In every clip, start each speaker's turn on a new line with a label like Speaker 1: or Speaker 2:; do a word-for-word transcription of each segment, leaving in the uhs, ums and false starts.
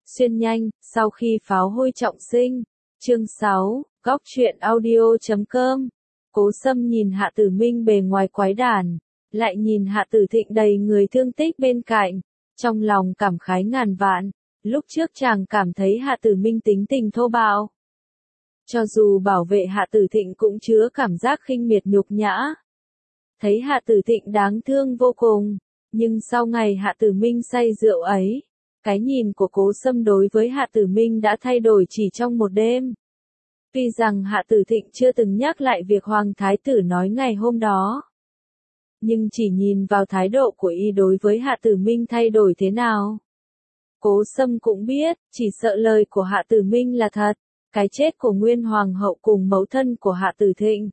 Speaker 1: Xuyên nhanh, sau khi pháo hôi trọng sinh. Chương sáu, góc truyện audio chấm com. Cố Sâm nhìn Hạ Tử Minh bề ngoài quái đản, lại nhìn Hạ Tử Thịnh đầy người thương tích bên cạnh, trong lòng cảm khái ngàn vạn. Lúc trước chàng cảm thấy Hạ Tử Minh tính tình thô bạo. Cho dù bảo vệ Hạ Tử Thịnh cũng chứa cảm giác khinh miệt nhục nhã. Thấy Hạ Tử Thịnh đáng thương vô cùng, nhưng sau ngày Hạ Tử Minh say rượu ấy, cái nhìn của Cố Sâm đối với Hạ Tử Minh đã thay đổi chỉ trong một đêm. Tuy rằng Hạ Tử Thịnh chưa từng nhắc lại việc Hoàng Thái Tử nói ngày hôm đó, nhưng chỉ nhìn vào thái độ của y đối với Hạ Tử Minh thay đổi thế nào, Cố Sâm cũng biết, chỉ sợ lời của Hạ Tử Minh là thật. Cái chết của Nguyên Hoàng hậu cùng mẫu thân của Hạ Tử Thịnh,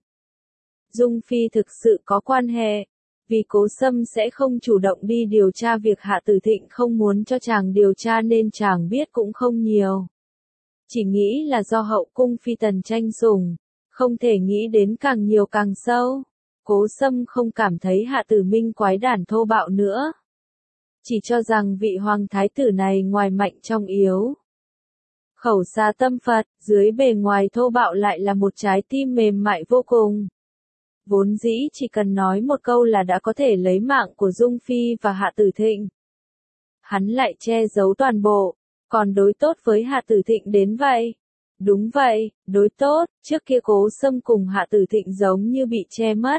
Speaker 1: Dung Phi thực sự có quan hệ, vì Cố Sâm sẽ không chủ động đi điều tra việc Hạ Tử Thịnh không muốn cho chàng điều tra nên chàng biết cũng không nhiều. Chỉ nghĩ là do hậu cung phi tần tranh sủng, không thể nghĩ đến càng nhiều càng sâu. Cố Sâm không cảm thấy Hạ Tử Minh quái đản thô bạo nữa. Chỉ cho rằng vị Hoàng Thái Tử này ngoài mạnh trong yếu. Khẩu xa tâm Phật, dưới bề ngoài thô bạo lại là một trái tim mềm mại vô cùng. Vốn dĩ chỉ cần nói một câu là đã có thể lấy mạng của Dung Phi và Hạ Tử Thịnh. Hắn lại che giấu toàn bộ, còn đối tốt với Hạ Tử Thịnh đến vậy. Đúng vậy, đối tốt, trước kia Cố Sâm cùng Hạ Tử Thịnh giống như bị che mất.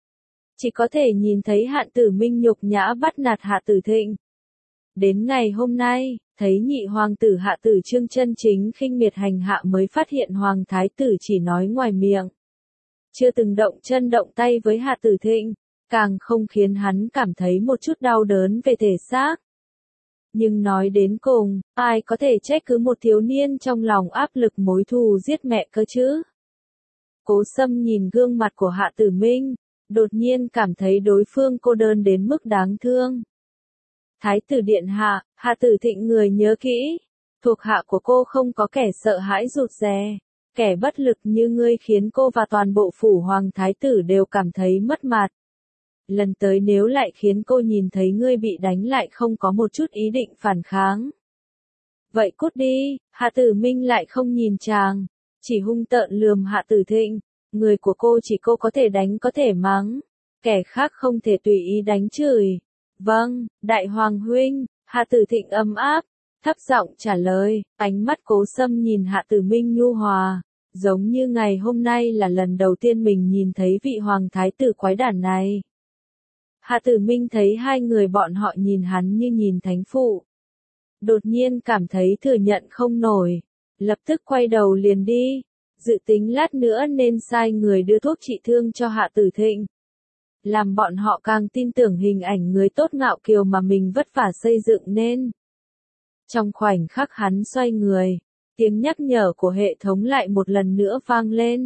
Speaker 1: Chỉ có thể nhìn thấy Hạ Tử Minh nhục nhã bắt nạt Hạ Tử Thịnh. Đến ngày hôm nay, thấy nhị hoàng tử Hạ Tử Trương chân chính khinh miệt hành hạ mới phát hiện Hoàng Thái Tử chỉ nói ngoài miệng. Chưa từng động chân động tay với Hạ Tử Thịnh, càng không khiến hắn cảm thấy một chút đau đớn về thể xác. Nhưng nói đến cùng, ai có thể trách cứ một thiếu niên trong lòng áp lực mối thù giết mẹ cơ chứ? Cố Sâm nhìn gương mặt của Hạ Tử Minh, đột nhiên cảm thấy đối phương cô đơn đến mức đáng thương. Thái tử điện hạ, Hạ Tử Thịnh người nhớ kỹ, thuộc hạ của cô không có kẻ sợ hãi rụt rè, kẻ bất lực như ngươi khiến cô và toàn bộ phủ Hoàng Thái Tử đều cảm thấy mất mặt. Lần tới nếu lại khiến cô nhìn thấy ngươi bị đánh lại không có một chút ý định phản kháng. Vậy cút đi, Hạ Tử Minh lại không nhìn chàng, chỉ hung tợn lườm Hạ Tử Thịnh, người của cô chỉ cô có thể đánh có thể mắng, kẻ khác không thể tùy ý đánh chửi. Vâng, Đại Hoàng huynh, Hạ Tử Thịnh ấm áp, thấp giọng trả lời, ánh mắt Cố Sâm nhìn Hạ Tử Minh nhu hòa, giống như ngày hôm nay là lần đầu tiên mình nhìn thấy vị Hoàng Thái Tử quái đản này. Hạ Tử Minh thấy hai người bọn họ nhìn hắn như nhìn thánh phụ. Đột nhiên cảm thấy thừa nhận không nổi, lập tức quay đầu liền đi, dự tính lát nữa nên sai người đưa thuốc trị thương cho Hạ Tử Thịnh. Làm bọn họ càng tin tưởng hình ảnh người tốt ngạo kiều mà mình vất vả xây dựng nên. Trong khoảnh khắc hắn xoay người, tiếng nhắc nhở của hệ thống lại một lần nữa vang lên.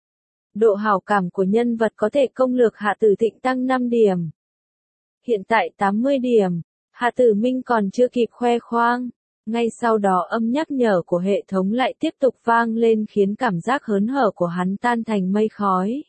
Speaker 1: Độ hảo cảm của nhân vật có thể công lược Hạ Tử Thịnh tăng năm điểm. Hiện tại tám mươi điểm, Hạ Tử Minh còn chưa kịp khoe khoang. Ngay sau đó âm nhắc nhở của hệ thống lại tiếp tục vang lên khiến cảm giác hớn hở của hắn tan thành mây khói.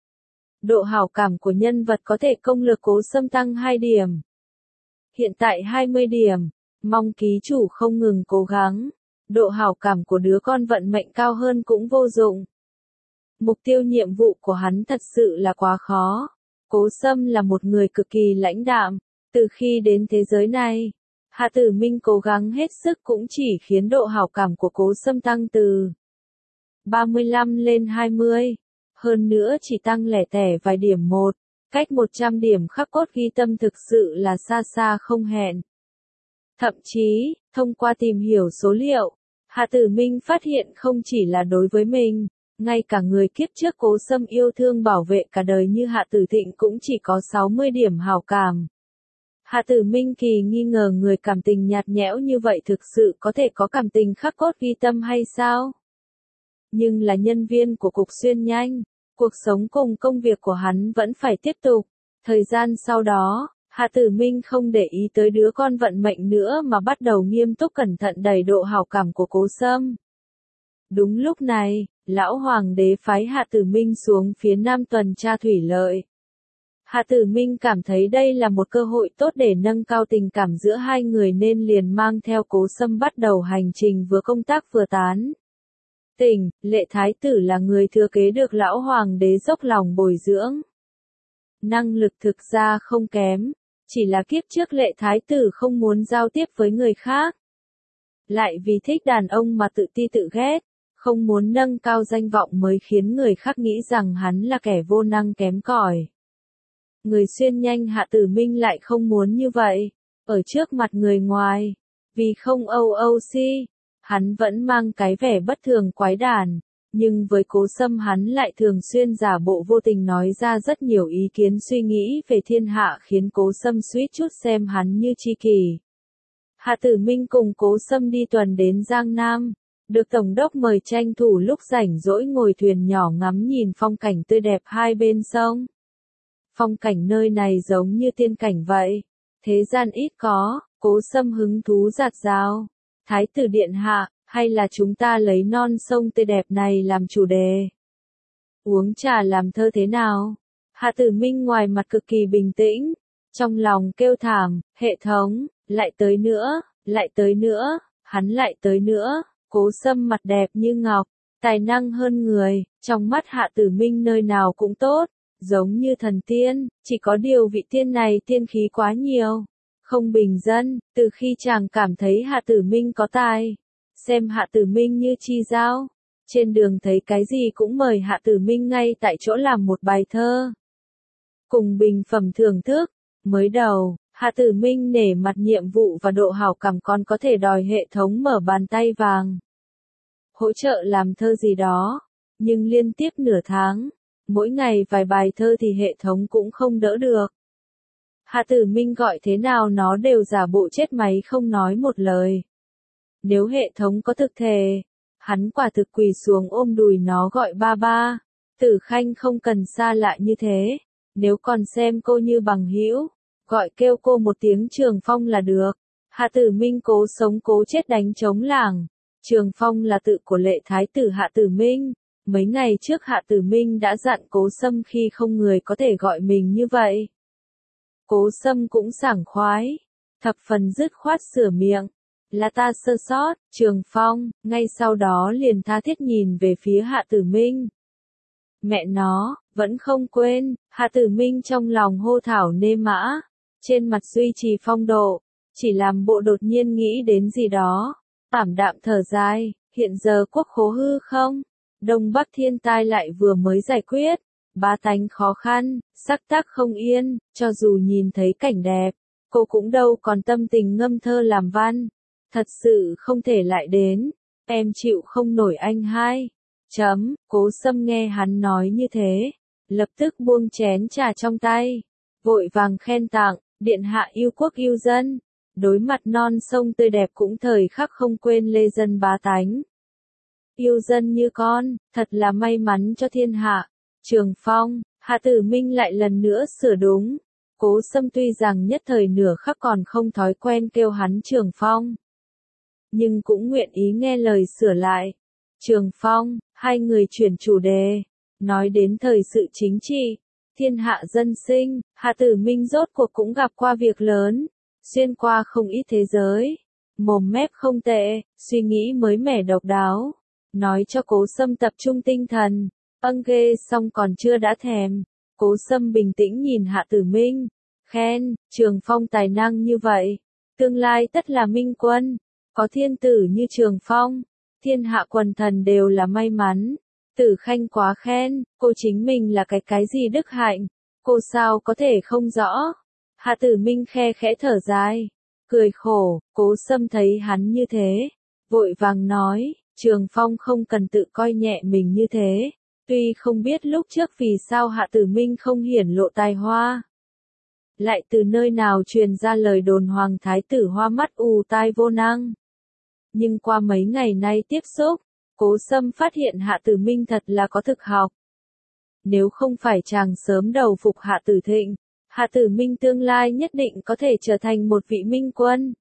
Speaker 1: Độ hảo cảm của nhân vật có thể công lược Cố Sâm tăng hai điểm. Hiện tại hai mươi điểm, mong ký chủ không ngừng cố gắng. Độ hảo cảm của đứa con vận mệnh cao hơn cũng vô dụng. Mục tiêu nhiệm vụ của hắn thật sự là quá khó. Cố Sâm là một người cực kỳ lãnh đạm. Từ khi đến thế giới này, Hạ Tử Minh cố gắng hết sức cũng chỉ khiến độ hảo cảm của Cố Sâm tăng từ ba mươi lăm lên hai mươi. Hơn nữa chỉ tăng lẻ tẻ vài điểm một, cách một trăm điểm khắc cốt ghi tâm thực sự là xa xa không hẹn. Thậm chí, thông qua tìm hiểu số liệu, Hạ Tử Minh phát hiện không chỉ là đối với mình, ngay cả người kiếp trước Cố Sâm yêu thương bảo vệ cả đời như Hạ Tử Thịnh cũng chỉ có sáu mươi điểm hảo cảm. Hạ Tử Minh kỳ nghi ngờ người cảm tình nhạt nhẽo như vậy thực sự có thể có cảm tình khắc cốt ghi tâm hay sao? Nhưng là nhân viên của Cục Xuyên Nhanh, cuộc sống cùng công việc của hắn vẫn phải tiếp tục. Thời gian sau đó, Hạ Tử Minh không để ý tới đứa con vận mệnh nữa mà bắt đầu nghiêm túc cẩn thận đầy độ hảo cảm của Cố Sâm. Đúng lúc này, lão hoàng đế phái Hạ Tử Minh xuống phía nam tuần tra thủy lợi. Hạ Tử Minh cảm thấy đây là một cơ hội tốt để nâng cao tình cảm giữa hai người nên liền mang theo Cố Sâm bắt đầu hành trình vừa công tác vừa tán tỉnh. Lệ Thái Tử là người thừa kế được lão hoàng đế dốc lòng bồi dưỡng. Năng lực thực ra không kém, chỉ là kiếp trước Lệ Thái Tử không muốn giao tiếp với người khác. Lại vì thích đàn ông mà tự ti tự ghét, không muốn nâng cao danh vọng mới khiến người khác nghĩ rằng hắn là kẻ vô năng kém cỏi. Người xuyên nhanh Hạ Tử Minh lại không muốn như vậy, ở trước mặt người ngoài, vì không âu âu si, hắn vẫn mang cái vẻ bất thường quái đản, nhưng với Cố Sâm hắn lại thường xuyên giả bộ vô tình nói ra rất nhiều ý kiến suy nghĩ về thiên hạ khiến Cố Sâm suýt chút xem hắn như tri kỷ. Hạ Tử Minh cùng Cố Sâm đi tuần đến Giang Nam, được Tổng đốc mời tranh thủ lúc rảnh rỗi ngồi thuyền nhỏ ngắm nhìn phong cảnh tươi đẹp hai bên sông. Phong cảnh nơi này giống như tiên cảnh vậy, thế gian ít có. Cố Sâm hứng thú rạt rào. Thái tử điện hạ, hay là chúng ta lấy non sông tươi đẹp này làm chủ đề? Uống trà làm thơ thế nào? Hạ Tử Minh ngoài mặt cực kỳ bình tĩnh, trong lòng kêu thảm, hệ thống, lại tới nữa, lại tới nữa, hắn lại tới nữa. Cố Sâm mặt đẹp như ngọc, tài năng hơn người, trong mắt Hạ Tử Minh nơi nào cũng tốt, giống như thần tiên, chỉ có điều vị tiên này tiên khí quá nhiều, không bình dân. Từ khi chàng cảm thấy Hạ Tử Minh có tài, xem Hạ Tử Minh như chi giao, trên đường thấy cái gì cũng mời Hạ Tử Minh ngay tại chỗ làm một bài thơ, cùng bình phẩm thưởng thức. Mới đầu, Hạ Tử Minh nể mặt nhiệm vụ và độ hảo cảm còn có thể đòi hệ thống mở bàn tay vàng, hỗ trợ làm thơ gì đó, nhưng liên tiếp nửa tháng, mỗi ngày vài bài thơ thì hệ thống cũng không đỡ được. Hạ Tử Minh gọi thế nào nó đều giả bộ chết máy không nói một lời. Nếu hệ thống có thực thể, hắn quả thực quỳ xuống ôm đùi nó gọi ba ba. Tử Khanh không cần xa lạ như thế, nếu còn xem cô như bằng hữu, gọi kêu cô một tiếng Trường Phong là được. Hạ Tử Minh cố sống cố chết đánh chống lảng. Trường Phong là tự của Lệ Thái Tử Hạ Tử Minh. Mấy ngày trước Hạ Tử Minh đã dặn Cố Sâm khi không người có thể gọi mình như vậy. Cố Sâm cũng sảng khoái, thập phần dứt khoát sửa miệng. Là ta sơ sót, Trường Phong, ngay sau đó liền tha thiết nhìn về phía Hạ Tử Minh. Mẹ nó, vẫn không quên. Hạ Tử Minh trong lòng hô thảo nê mã, trên mặt duy trì phong độ, chỉ làm bộ đột nhiên nghĩ đến gì đó, ảm đạm thở dài. Hiện giờ quốc khố hư không, Đông Bắc thiên tai lại vừa mới giải quyết, bá tánh khó khăn, sắc tác không yên, cho dù nhìn thấy cảnh đẹp, cô cũng đâu còn tâm tình ngâm thơ làm văn. Thật sự không thể lại đến, em chịu không nổi anh hai. Chấm, Cố Sâm nghe hắn nói như thế, lập tức buông chén trà trong tay, vội vàng khen tặng, điện hạ yêu quốc yêu dân, đối mặt non sông tươi đẹp cũng thời khắc không quên lê dân bá tánh. Yêu dân như con, thật là may mắn cho thiên hạ. Trường Phong, Hạ Tử Minh lại lần nữa sửa đúng. Cố Sâm tuy rằng nhất thời nửa khắc còn không thói quen kêu hắn Trường Phong, nhưng cũng nguyện ý nghe lời sửa lại. Trường Phong, hai người chuyển chủ đề, nói đến thời sự chính trị, thiên hạ dân sinh. Hạ Tử Minh rốt cuộc cũng gặp qua việc lớn, xuyên qua không ít thế giới, mồm mép không tệ, suy nghĩ mới mẻ độc đáo, nói cho Cố Sâm tập trung tinh thần. Âng ghê xong còn chưa đã thèm. Cố Sâm bình tĩnh nhìn Hạ Tử Minh, khen, Trường Phong tài năng như vậy, tương lai tất là minh quân, có thiên tử như Trường Phong, thiên hạ quần thần đều là may mắn. Tử Khanh quá khen, cô chính mình là cái cái gì đức hạnh, cô sao có thể không rõ. Hạ Tử Minh khe khẽ thở dài, cười khổ. Cố Sâm thấy hắn như thế, vội vàng nói, Trường Phong không cần tự coi nhẹ mình như thế. Tuy không biết lúc trước vì sao Hạ Tử Minh không hiển lộ tài hoa, lại từ nơi nào truyền ra lời đồn Hoàng Thái Tử hoa mắt ù tai vô năng, nhưng qua mấy ngày nay tiếp xúc, Cố Sâm phát hiện Hạ Tử Minh thật là có thực học. Nếu không phải chàng sớm đầu phục Hạ Tử Thịnh, Hạ Tử Minh tương lai nhất định có thể trở thành một vị minh quân.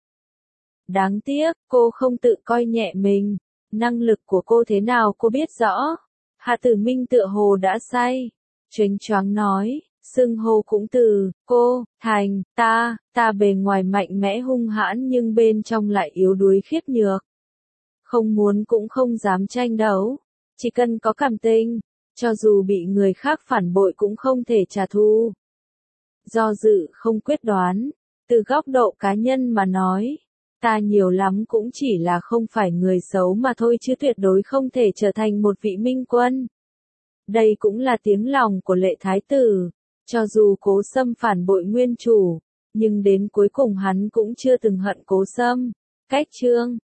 Speaker 1: Đáng tiếc, cô không tự coi nhẹ mình, năng lực của cô thế nào cô biết rõ. Hạ Tử Minh tựa hồ đã say, chênh choáng nói, Xưng hô cũng từ cô, thành, ta, ta bề ngoài mạnh mẽ hung hãn nhưng bên trong lại yếu đuối khiếp nhược. Không muốn cũng không dám tranh đấu, chỉ cần có cảm tình, cho dù bị người khác phản bội cũng không thể trả thù. Do dự không quyết đoán, từ góc độ cá nhân mà nói, ta nhiều lắm cũng chỉ là không phải người xấu mà thôi chứ tuyệt đối không thể trở thành một vị minh quân. Đây cũng là tiếng lòng của Lệ Thái Tử, cho dù Cố Sâm phản bội nguyên chủ, nhưng đến cuối cùng hắn cũng chưa từng hận Cố Sâm. Cách chương